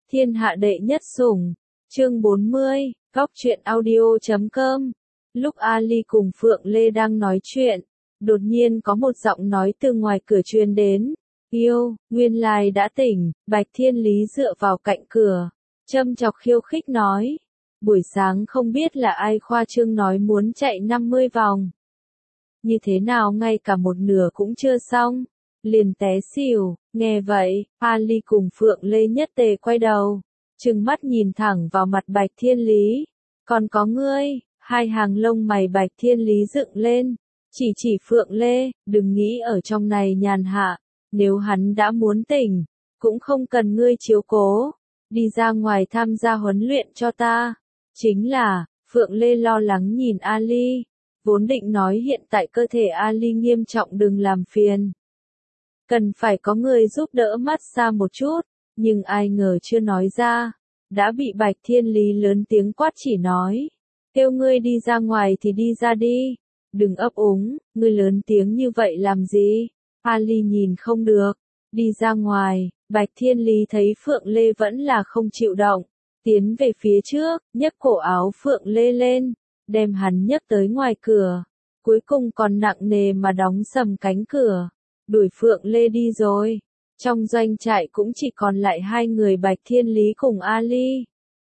Thiên hạ đệ nhất sủng, chương 40, góc truyện audio.com. Lúc Ali cùng Phượng Lê đang nói chuyện, đột nhiên có một giọng nói từ ngoài cửa truyền đến. Yêu, nguyên lai đã tỉnh. Bạch Thiên Lý dựa vào cạnh cửa, châm chọc khiêu khích nói. Buổi sáng không biết là ai khoa trương nói muốn chạy 50 vòng. Như thế nào ngay cả một nửa cũng chưa xong, liền té xỉu. Nghe vậy, Ali cùng Phượng Lê nhất tề quay đầu, trừng mắt nhìn thẳng vào mặt Bạch Thiên Lý. Còn có ngươi? Hai hàng lông mày Bạch Thiên Lý dựng lên, chỉ Phượng Lê, đừng nghĩ ở trong này nhàn hạ, nếu hắn đã muốn tỉnh, cũng không cần ngươi chiếu cố, đi ra ngoài tham gia huấn luyện cho ta. Chính là, Phượng Lê lo lắng nhìn Ali, vốn định nói hiện tại cơ thể Ali nghiêm trọng đừng làm phiền, cần phải có người giúp đỡ mát xa một chút, nhưng ai ngờ chưa nói ra, đã bị Bạch Thiên Lý lớn tiếng quát chỉ nói. Kêu ngươi đi ra ngoài thì đi ra đi, đừng ấp úng, ngươi lớn tiếng như vậy làm gì? Ali nhìn không được, đi ra ngoài. Bạch Thiên Lý thấy Phượng Lê vẫn là không chịu động, tiến về phía trước, nhấc cổ áo Phượng Lê lên, đem hắn nhấc tới ngoài cửa, cuối cùng còn nặng nề mà đóng sầm cánh cửa, đuổi Phượng Lê đi rồi. Trong doanh trại cũng chỉ còn lại hai người Bạch Thiên Lý cùng Ali.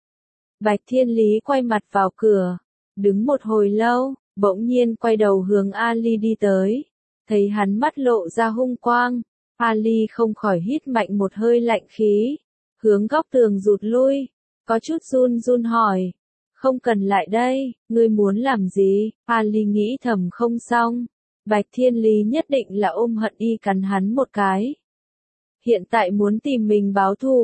Bạch Thiên Lý quay mặt vào cửa, đứng một hồi lâu, bỗng nhiên quay đầu hướng Ali đi tới, thấy hắn mắt lộ ra hung quang, Ali không khỏi hít mạnh một hơi lạnh khí, hướng góc tường rụt lui, có chút run run hỏi, không cần lại đây, ngươi muốn làm gì? Ali nghĩ thầm không xong, Bạch Thiên Lý nhất định là ôm hận y cắn hắn một cái. Hiện tại muốn tìm mình báo thù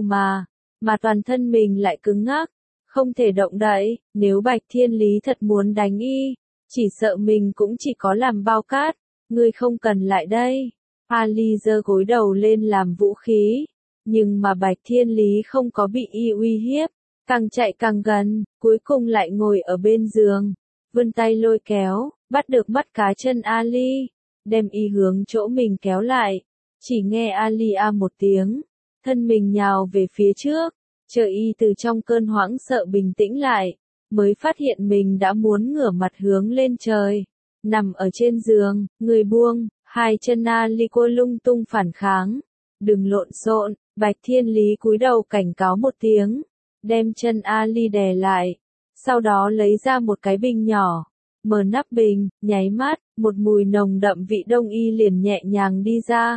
mà toàn thân mình lại cứng ngắc, không thể động đậy, nếu Bạch Thiên Lý thật muốn đánh y, chỉ sợ mình cũng chỉ có làm bao cát, ngươi không cần lại đây. Ali giơ gối đầu lên làm vũ khí, nhưng mà Bạch Thiên Lý không có bị y uy hiếp, càng chạy càng gần, cuối cùng lại ngồi ở bên giường, vươn tay lôi kéo, bắt được mắt cá chân Ali, đem y hướng chỗ mình kéo lại, chỉ nghe Ali a một tiếng, thân mình nhào về phía trước, chờ y từ trong cơn hoảng sợ bình tĩnh lại, mới phát hiện mình đã muốn ngửa mặt hướng lên trời, nằm ở trên giường, người buông, hai chân Ali cô lung tung phản kháng, đừng lộn xộn. Bạch Thiên Lý cúi đầu cảnh cáo một tiếng, đem chân Ali đè lại, sau đó lấy ra một cái bình nhỏ, mở nắp bình, nháy mắt, một mùi nồng đậm vị đông y liền nhẹ nhàng đi ra.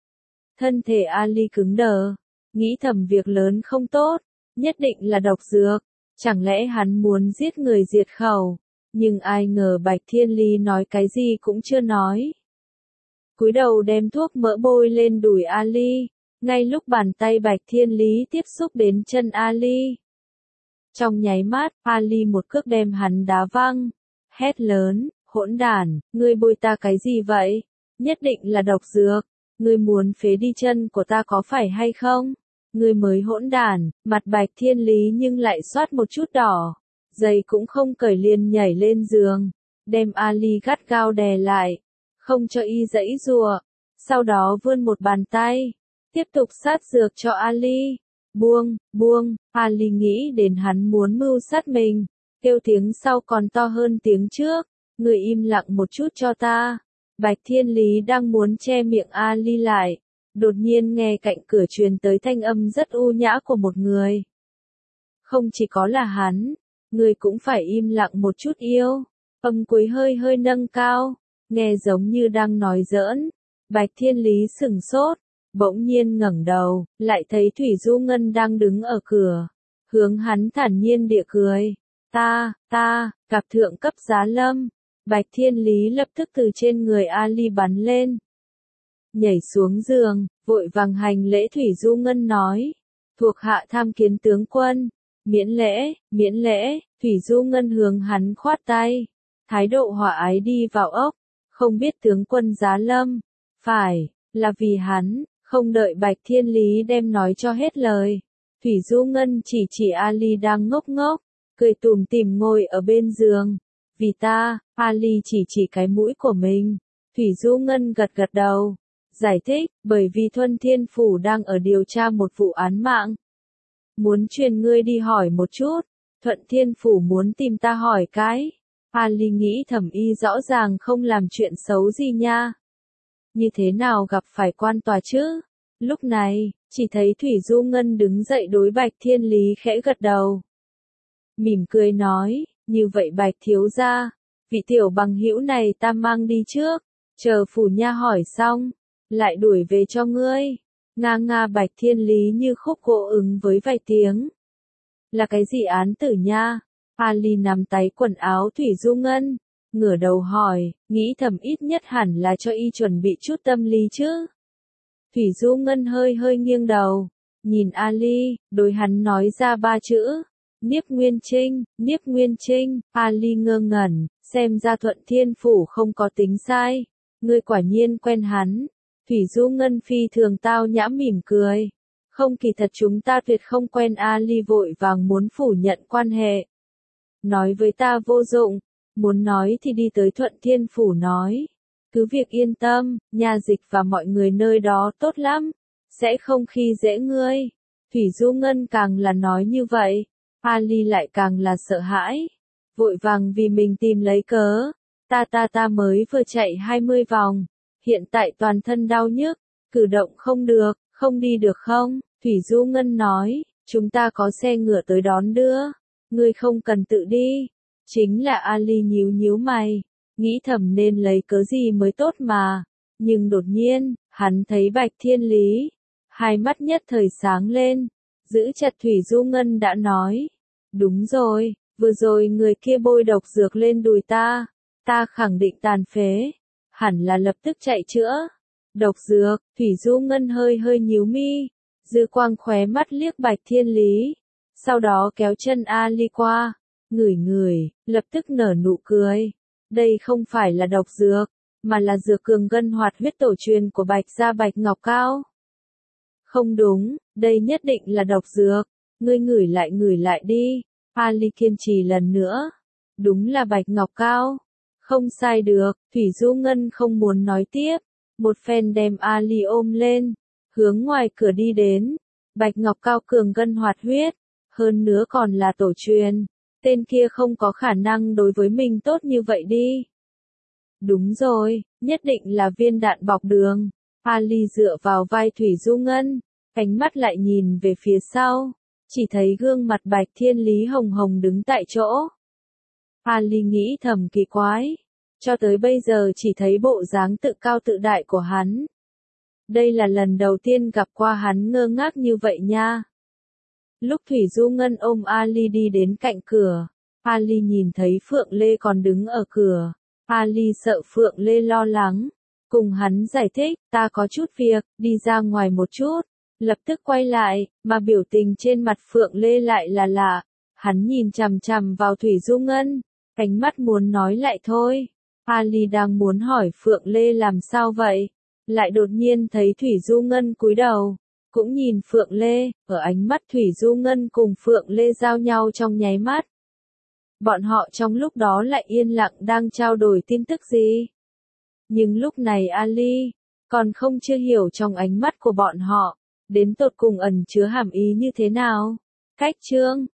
Thân thể Ali cứng đờ, nghĩ thầm việc lớn không tốt, nhất định là độc dược, chẳng lẽ hắn muốn giết người diệt khẩu, nhưng ai ngờ Bạch Thiên Lý nói cái gì cũng chưa nói. Cúi đầu đem thuốc mỡ bôi lên đùi Ali, ngay lúc bàn tay Bạch Thiên Lý tiếp xúc đến chân Ali. Trong nháy mắt, Ali một cước đem hắn đá văng, hét lớn, hỗn đản, ngươi bôi ta cái gì vậy? Nhất định là độc dược, ngươi muốn phế đi chân của ta có phải hay không? Ngươi mới hỗn đản. Mặt Bạch Thiên Lý nhưng lại xoát một chút đỏ, giày cũng không cởi liền nhảy lên giường, đem Ali gắt gao đè lại, không cho y giãy giụa, sau đó vươn một bàn tay, tiếp tục sát dược cho Ali. Buông, Ali nghĩ đến hắn muốn mưu sát mình, kêu tiếng sau còn to hơn tiếng trước, người im lặng một chút cho ta. Bạch Thiên Lý đang muốn che miệng Ali lại, đột nhiên nghe cạnh cửa truyền tới thanh âm rất u nhã của một người. Không chỉ có là hắn, người cũng phải im lặng một chút yêu. Âm cuối hơi nâng cao, nghe giống như đang nói giỡn. Bạch Thiên Lý sửng sốt, bỗng nhiên ngẩng đầu, lại thấy Thủy Du Ngân đang đứng ở cửa, hướng hắn thản nhiên địa cười. Ta, cặp thượng cấp giá lâm. Bạch Thiên Lý lập tức từ trên người Ali bắn lên, nhảy xuống giường, vội vàng hành lễ. Thủy Du Ngân nói, thuộc hạ tham kiến tướng quân. Miễn lễ. Thủy Du Ngân hướng hắn khoát tay, thái độ hòa ái đi vào ốc, không biết tướng quân giá lâm, phải là vì hắn. Không đợi Bạch Thiên Lý đem nói cho hết lời, Thủy Du Ngân chỉ Ali đang ngốc ngốc, cười tủm tỉm ngồi ở bên giường. Vì ta. Ali chỉ cái mũi của mình. Thủy Du Ngân gật đầu, giải thích, bởi vì Thuần Thiên Phủ đang ở điều tra một vụ án mạng. Muốn truyền ngươi đi hỏi một chút, Thuận Thiên Phủ muốn tìm ta hỏi cái. Ali nghĩ thầm y rõ ràng không làm chuyện xấu gì nha. Như thế nào gặp phải quan tòa chứ? Lúc này, chỉ thấy Thủy Du Ngân đứng dậy đối Bạch Thiên Lý khẽ gật đầu. Mỉm cười nói, như vậy Bạch thiếu gia, vị tiểu bằng hữu này ta mang đi trước, chờ phủ nha hỏi xong, lại đuổi về cho ngươi. Nga Bạch Thiên Lý như khúc gỗ ứng với vài tiếng. Là cái gì án tử nha? Ali nắm tay quần áo Thủy Du Ngân, ngửa đầu hỏi, nghĩ thầm ít nhất hẳn là cho y chuẩn bị chút tâm lý chứ. Thủy Du Ngân hơi nghiêng đầu, nhìn Ali, đối hắn nói ra 3 chữ. Niếp Nguyên Trinh, Ali ngơ ngẩn, xem ra Thuận Thiên Phủ không có tính sai. Ngươi quả nhiên quen hắn. Thủy Du Ngân phi thường tao nhã mỉm cười. Không, kỳ thật chúng ta tuyệt không quen. Ali vội vàng muốn phủ nhận quan hệ. Nói với ta vô dụng, muốn nói thì đi tới Thuận Thiên Phủ nói. Cứ việc yên tâm, nhà dịch và mọi người nơi đó tốt lắm, sẽ không khi dễ ngươi. Thủy Du Ngân càng là nói như vậy, Ali lại càng là sợ hãi, vội vàng vì mình tìm lấy cớ. Ta mới vừa chạy 20 vòng, hiện tại toàn thân đau nhức, cử động không được, không đi được không? Thủy Du Ngân nói, chúng ta có xe ngựa tới đón đưa, ngươi không cần tự đi. Chính là Ali nhíu mày, nghĩ thầm nên lấy cớ gì mới tốt mà. Nhưng đột nhiên, hắn thấy Bạch Thiên Lý, hai mắt nhất thời sáng lên, giữ chặt Thủy Du Ngân đã nói. Đúng rồi, vừa rồi người kia bôi độc dược lên đùi ta khẳng định tàn phế, hẳn là lập tức chạy chữa. Độc dược, Thủy Du Ngân hơi nhíu mi, dư quang khóe mắt liếc Bạch Thiên Lý, sau đó kéo chân Ali qua, ngửi, lập tức nở nụ cười. Đây không phải là độc dược, mà là dược cường gân hoạt huyết tổ truyền của Bạch gia Bạch Ngọc Cao. Không đúng, đây nhất định là độc dược, ngươi ngửi lại đi. Ali kiên trì lần nữa. Đúng là Bạch Ngọc Cao. Không sai được, Thủy Du Ngân không muốn nói tiếp. Một phen đem Ali ôm lên, hướng ngoài cửa đi đến. Bạch Ngọc Cao cường gân hoạt huyết, hơn nữa còn là tổ truyền. Tên kia không có khả năng đối với mình tốt như vậy đi. Đúng rồi, nhất định là viên đạn bọc đường. Ali dựa vào vai Thủy Du Ngân, ánh mắt lại nhìn về phía sau. Chỉ thấy gương mặt Bạch Thiên Lý hồng đứng tại chỗ. Ali nghĩ thầm kỳ quái. Cho tới bây giờ chỉ thấy bộ dáng tự cao tự đại của hắn. Đây là lần đầu tiên gặp qua hắn ngơ ngác như vậy nha. Lúc Thủy Du Ngân ôm Ali đi đến cạnh cửa, Ali nhìn thấy Phượng Lê còn đứng ở cửa. Ali sợ Phượng Lê lo lắng, cùng hắn giải thích, ta có chút việc, đi ra ngoài một chút. Lập tức quay lại, mà biểu tình trên mặt Phượng Lê lại là lạ. Hắn nhìn chằm vào Thủy Du Ngân, ánh mắt muốn nói lại thôi. Ali đang muốn hỏi Phượng Lê làm sao vậy, lại đột nhiên thấy Thủy Du Ngân cúi đầu, cũng nhìn Phượng Lê, ở ánh mắt Thủy Du Ngân cùng Phượng Lê giao nhau trong nháy mắt. Bọn họ trong lúc đó lại yên lặng đang trao đổi tin tức gì. Nhưng lúc này Ali, còn không chưa hiểu trong ánh mắt của bọn họ, đến tột cùng ẩn chứa hàm ý như thế nào. Cách chương